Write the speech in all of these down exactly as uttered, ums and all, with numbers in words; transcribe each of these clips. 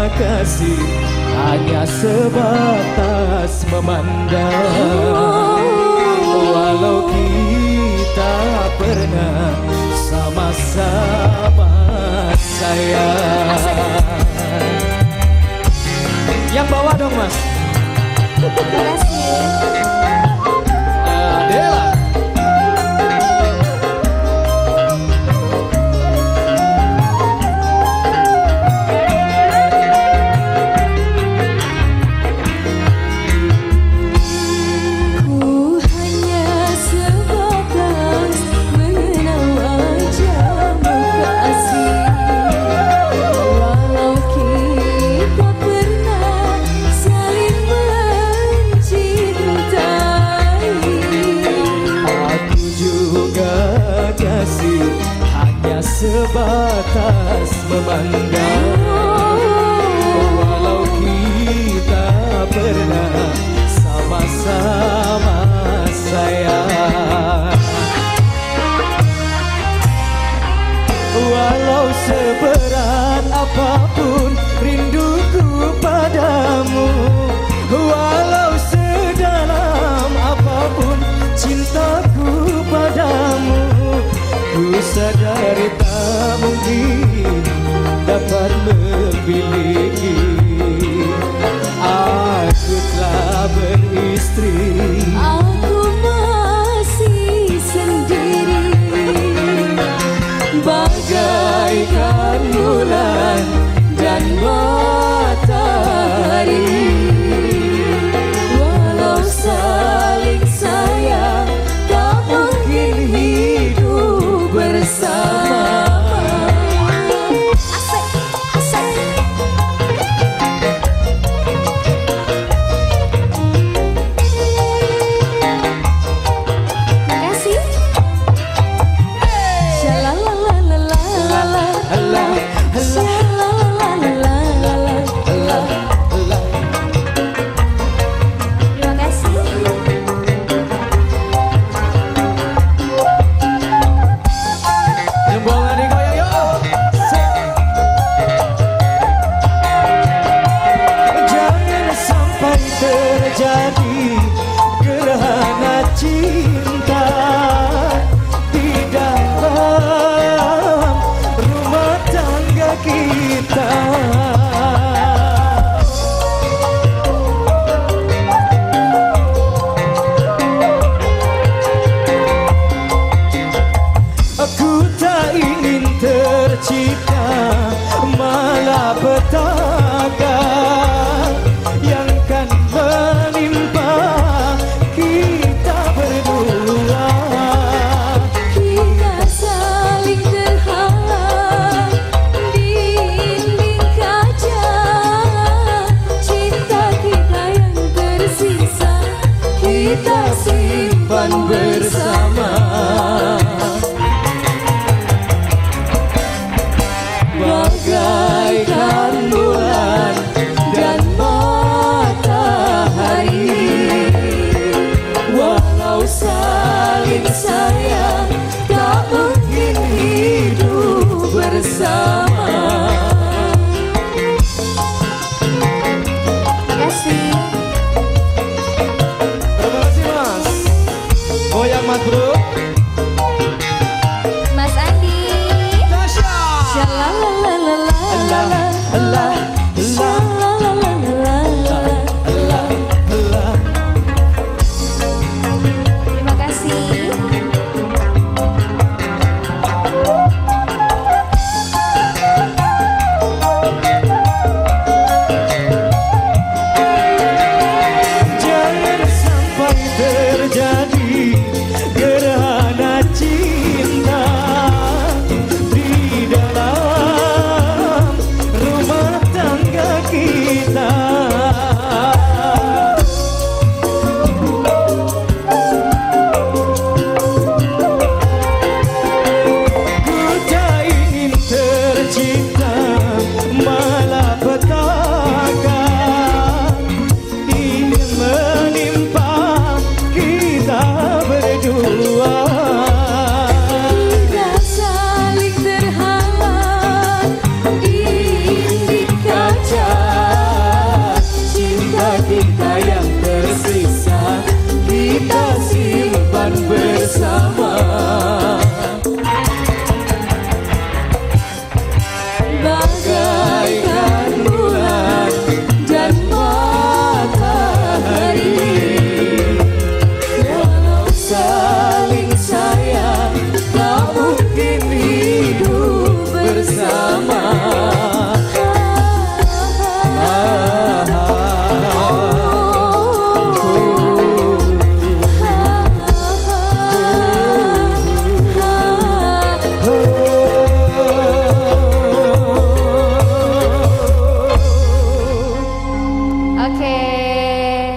kasih hanya sebatas memandang. Walau kita pernah sama-sama sayang. Yang bawa dong mas. Terima kasih. Adela. Hanya sebatas memandang. Walau kita pernah sama-sama sayang. Walau seberat apapun rinduku padamu, walau sedalam apapun cintaku padamu, ku sadari tak mungkin dapat memiliki. Aku telah beristri, aku masih sendiri, bagaikan bulan dan matahari. Walau saling sayang tak mungkin hidup bersama. asik, asik. Terima kasih. Shalalalalala, Halah, halah, shalalalalala. halah, halah. Terima kasih. Jempolnya digoyang yuk. Jangan sampai terjadi gerhana cinta di dalam rumah tangga kita. Aku tak ingin tercipta malapetaka yang kan menimpa kita berdua. Kita saling terhalang dinding kaca, cinta kita yang tersisa kita simpan bersama. Bagaikan bulan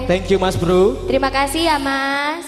Thank you Mas Bro. Terima kasih ya Mas.